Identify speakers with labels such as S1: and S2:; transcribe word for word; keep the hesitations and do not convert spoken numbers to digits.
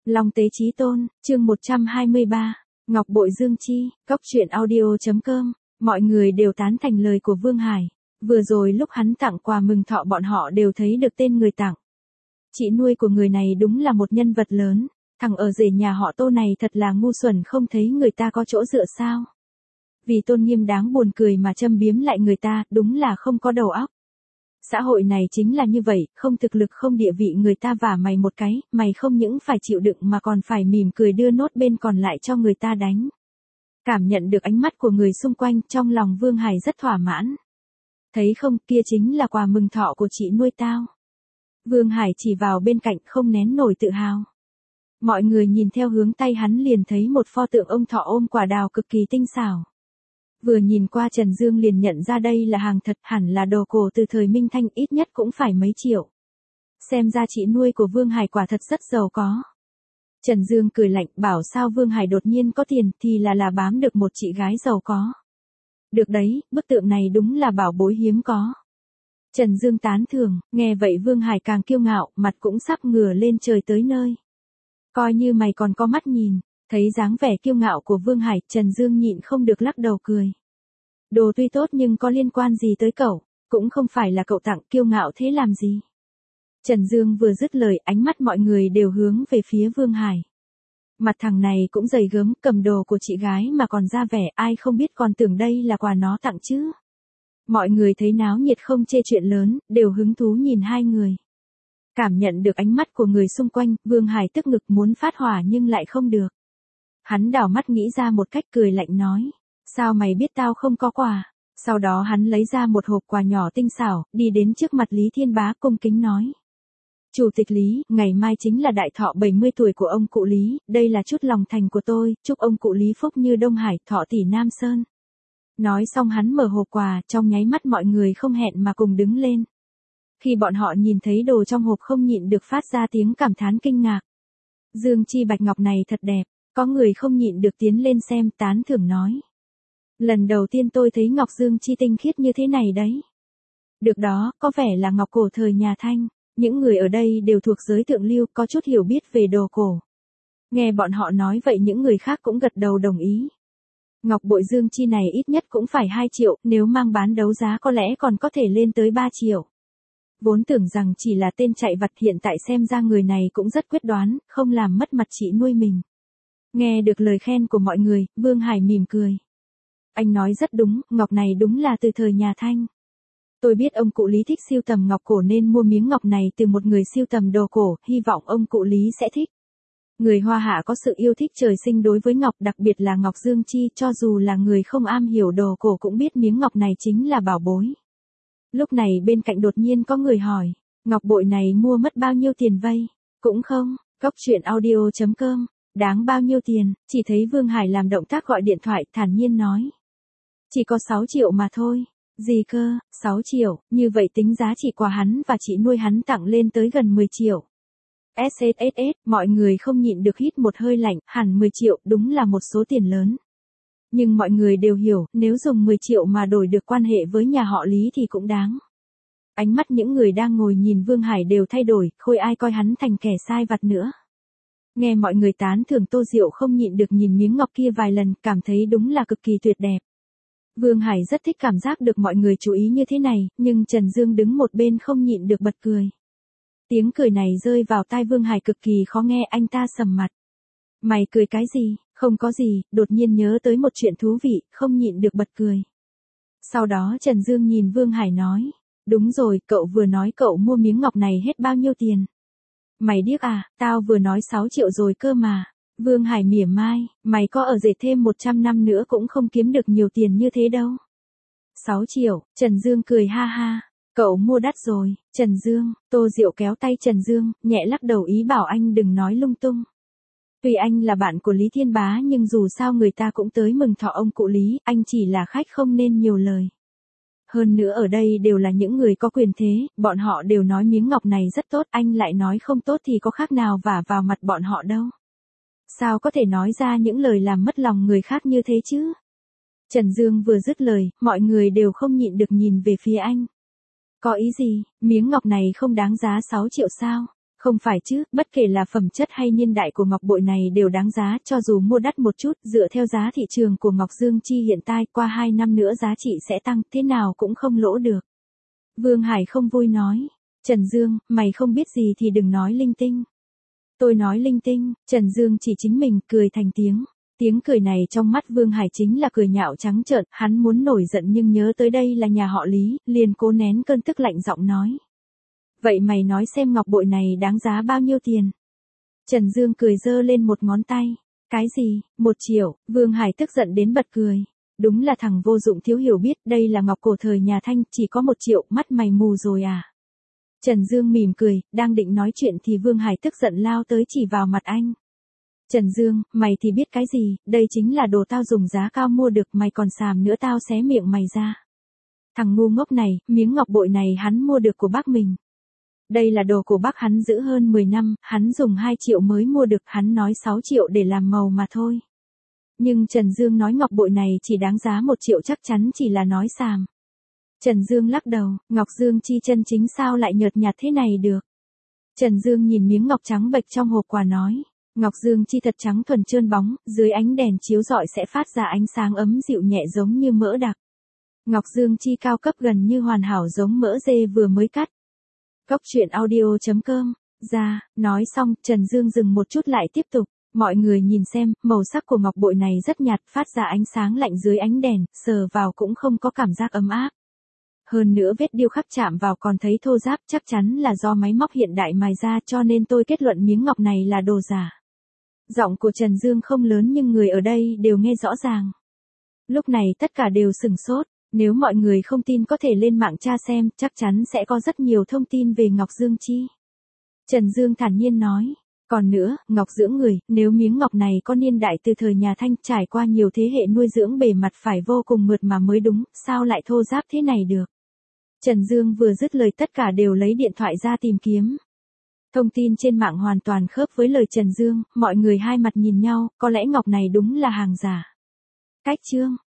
S1: Long Tế Chí Tôn, chương một trăm hai mươi ba, Ngọc Bội Dương Chi, Cóc Truyện Audio chấm com. Mọi người đều tán thành lời của Vương Hải. Vừa rồi lúc hắn tặng quà mừng thọ bọn họ đều thấy được tên người tặng. Chị nuôi của người này đúng là một nhân vật lớn. Thằng ở rể nhà họ Tô này thật là ngu xuẩn, không thấy người ta có chỗ dựa sao. Vì tôn nghiêm đáng buồn cười mà châm biếm lại người ta, đúng là không có đầu óc. Xã hội này chính là như vậy, không thực lực không địa vị người ta vả mày một cái, mày không những phải chịu đựng mà còn phải mỉm cười đưa nốt bên còn lại cho người ta đánh. Cảm nhận được ánh mắt của người xung quanh, trong lòng Vương Hải rất thỏa mãn. Thấy không, kia chính là quà mừng thọ của chị nuôi tao. Vương Hải chỉ vào bên cạnh không nén nổi tự hào. Mọi người nhìn theo hướng tay hắn liền thấy một pho tượng ông thọ ôm quả đào cực kỳ tinh xảo. Vừa nhìn qua Trần Dương liền nhận ra đây là hàng thật, hẳn là đồ cổ từ thời Minh Thanh, ít nhất cũng phải mấy triệu. Xem ra chị nuôi của Vương Hải quả thật rất giàu có. Trần Dương cười lạnh bảo sao Vương Hải đột nhiên có tiền thì là là bám được một chị gái giàu có. Được đấy, bức tượng này đúng là bảo bối hiếm có. Trần Dương tán thưởng, nghe vậy Vương Hải càng kiêu ngạo, mặt cũng sắp ngửa lên trời tới nơi. Coi như mày còn có mắt nhìn. Thấy dáng vẻ kiêu ngạo của Vương Hải, Trần Dương nhịn không được lắc đầu cười. Đồ tuy tốt nhưng có liên quan gì tới cậu, cũng không phải là cậu tặng, kiêu ngạo thế làm gì. Trần Dương vừa dứt lời, ánh mắt mọi người đều hướng về phía Vương Hải. Mặt thằng này cũng dày gớm, cầm đồ của chị gái mà còn ra vẻ, ai không biết còn tưởng đây là quà nó tặng chứ. Mọi người thấy náo nhiệt không chê chuyện lớn, đều hứng thú nhìn hai người. Cảm nhận được ánh mắt của người xung quanh, Vương Hải tức ngực muốn phát hỏa nhưng lại không được. Hắn đảo mắt nghĩ ra một cách cười lạnh nói, sao mày biết tao không có quà? Sau đó hắn lấy ra một hộp quà nhỏ tinh xảo, đi đến trước mặt Lý Thiên Bá cung kính nói. Chủ tịch Lý, ngày mai chính là đại thọ bảy mươi tuổi của ông cụ Lý, đây là chút lòng thành của tôi, chúc ông cụ Lý phúc như Đông Hải, thọ tỷ Nam Sơn. Nói xong hắn mở hộp quà, trong nháy mắt mọi người không hẹn mà cùng đứng lên. Khi bọn họ nhìn thấy đồ trong hộp không nhịn được phát ra tiếng cảm thán kinh ngạc. Dương chi bạch ngọc này thật đẹp. Có người không nhịn được tiến lên xem, tán thưởng nói. Lần đầu tiên tôi thấy ngọc dương chi tinh khiết như thế này đấy. Được đó, có vẻ là ngọc cổ thời nhà Thanh. Những người ở đây đều thuộc giới thượng lưu, có chút hiểu biết về đồ cổ. Nghe bọn họ nói vậy những người khác cũng gật đầu đồng ý. Ngọc bội dương chi này ít nhất cũng phải hai triệu, nếu mang bán đấu giá có lẽ còn có thể lên tới ba triệu. Vốn tưởng rằng chỉ là tên chạy vặt, hiện tại xem ra người này cũng rất quyết đoán, không làm mất mặt chị nuôi mình. Nghe được lời khen của mọi người, Vương Hải mỉm cười. Anh nói rất đúng, ngọc này đúng là từ thời nhà Thanh. Tôi biết ông cụ Lý thích sưu tầm ngọc cổ nên mua miếng ngọc này từ một người sưu tầm đồ cổ, hy vọng ông cụ Lý sẽ thích. Người Hoa Hạ có sự yêu thích trời sinh đối với ngọc, đặc biệt là ngọc dương chi, cho dù là người không am hiểu đồ cổ cũng biết miếng ngọc này chính là bảo bối. Lúc này bên cạnh đột nhiên có người hỏi, ngọc bội này mua mất bao nhiêu tiền vây? Cũng không, Cóc Truyện Audio chấm com. Đáng bao nhiêu tiền? Chỉ thấy Vương Hải làm động tác gọi điện thoại, thản nhiên nói. Chỉ có sáu triệu mà thôi. Gì cơ, sáu triệu, như vậy tính giá trị quà hắn và chị nuôi hắn tặng lên tới gần mười triệu. ét ét ét ét, mọi người không nhịn được hít một hơi lạnh, hẳn mười triệu, đúng là một số tiền lớn. Nhưng mọi người đều hiểu, nếu dùng mười triệu mà đổi được quan hệ với nhà họ Lý thì cũng đáng. Ánh mắt những người đang ngồi nhìn Vương Hải đều thay đổi, khôi ai coi hắn thành kẻ sai vặt nữa. Nghe mọi người tán thưởng Tô Diệu không nhịn được nhìn miếng ngọc kia vài lần, cảm thấy đúng là cực kỳ tuyệt đẹp. Vương Hải rất thích cảm giác được mọi người chú ý như thế này, nhưng Trần Dương đứng một bên không nhịn được bật cười. Tiếng cười này rơi vào tai Vương Hải cực kỳ khó nghe, anh ta sầm mặt. Mày cười cái gì? Không có gì, đột nhiên nhớ tới một chuyện thú vị, không nhịn được bật cười. Sau đó Trần Dương nhìn Vương Hải nói, đúng rồi, cậu vừa nói cậu mua miếng ngọc này hết bao nhiêu tiền? Mày điếc à, tao vừa nói sáu triệu rồi cơ mà. Vương Hải mỉa mai, mày có ở dệt thêm một trăm năm nữa cũng không kiếm được nhiều tiền như thế đâu. sáu triệu, Trần Dương cười ha ha, cậu mua đắt rồi, Trần Dương. Tô Diệu kéo tay Trần Dương, nhẹ lắc đầu ý bảo anh đừng nói lung tung. Tuy anh là bạn của Lý Thiên Bá nhưng dù sao người ta cũng tới mừng thọ ông cụ Lý, anh chỉ là khách không nên nhiều lời. Hơn nữa ở đây đều là những người có quyền thế, bọn họ đều nói miếng ngọc này rất tốt, anh lại nói không tốt thì có khác nào vả vào mặt bọn họ đâu. Sao có thể nói ra những lời làm mất lòng người khác như thế chứ? Trần Dương vừa dứt lời, mọi người đều không nhịn được nhìn về phía anh. Có ý gì, miếng ngọc này không đáng giá sáu triệu sao? Không phải chứ, bất kể là phẩm chất hay niên đại của ngọc bội này đều đáng giá, cho dù mua đắt một chút, dựa theo giá thị trường của Ngọc Dương Chi hiện tại, qua hai năm nữa giá trị sẽ tăng, thế nào cũng không lỗ được. Vương Hải không vui nói, Trần Dương, mày không biết gì thì đừng nói linh tinh. Tôi nói linh tinh, Trần Dương chỉ chính mình, cười thành tiếng. Tiếng cười này trong mắt Vương Hải chính là cười nhạo trắng trợn, hắn muốn nổi giận nhưng nhớ tới đây là nhà họ Lý, liền cố nén cơn tức lạnh giọng nói. Vậy mày nói xem ngọc bội này đáng giá bao nhiêu tiền? Trần Dương cười giơ lên một ngón tay. Cái gì, một triệu, Vương Hải tức giận đến bật cười. Đúng là thằng vô dụng thiếu hiểu biết, đây là ngọc cổ thời nhà Thanh, chỉ có một triệu, mắt mày mù rồi à? Trần Dương mỉm cười, đang định nói chuyện thì Vương Hải tức giận lao tới chỉ vào mặt anh. Trần Dương, mày thì biết cái gì, đây chính là đồ tao dùng giá cao mua được, mày còn xàm nữa tao xé miệng mày ra. Thằng ngu ngốc này, miếng ngọc bội này hắn mua được của bác mình. Đây là đồ của bác hắn giữ hơn mười năm, hắn dùng hai triệu mới mua được, hắn nói sáu triệu để làm màu mà thôi. Nhưng Trần Dương nói ngọc bội này chỉ đáng giá một triệu chắc chắn chỉ là nói xàm. Trần Dương lắc đầu, Ngọc Dương Chi chân chính sao lại nhợt nhạt thế này được. Trần Dương nhìn miếng ngọc trắng bệch trong hộp quà nói, Ngọc Dương Chi thật trắng thuần trơn bóng, dưới ánh đèn chiếu rọi sẽ phát ra ánh sáng ấm dịu nhẹ giống như mỡ đặc. Ngọc Dương Chi cao cấp gần như hoàn hảo giống mỡ dê vừa mới cắt. Cốc truyện audio chấm com, ra, nói xong, Trần Dương dừng một chút lại tiếp tục. Mọi người nhìn xem, màu sắc của ngọc bội này rất nhạt, phát ra ánh sáng lạnh dưới ánh đèn, sờ vào cũng không có cảm giác ấm áp. Hơn nữa vết điêu khắc chạm vào còn thấy thô ráp, chắc chắn là do máy móc hiện đại mài ra, cho nên tôi kết luận miếng ngọc này là đồ giả. Giọng của Trần Dương không lớn nhưng người ở đây đều nghe rõ ràng. Lúc này tất cả đều sửng sốt, nếu mọi người không tin có thể lên mạng tra xem, chắc chắn sẽ có rất nhiều thông tin về Ngọc Dương Chi. Trần Dương thản nhiên nói, còn nữa, ngọc dưỡng người, nếu miếng ngọc này có niên đại từ thời nhà Thanh, trải qua nhiều thế hệ nuôi dưỡng bề mặt phải vô cùng mượt mà mới đúng, sao lại thô ráp thế này được. Trần Dương vừa dứt lời tất cả đều lấy điện thoại ra tìm kiếm. Thông tin trên mạng hoàn toàn khớp với lời Trần Dương, mọi người hai mặt nhìn nhau, có lẽ ngọc này đúng là hàng giả. Cách chương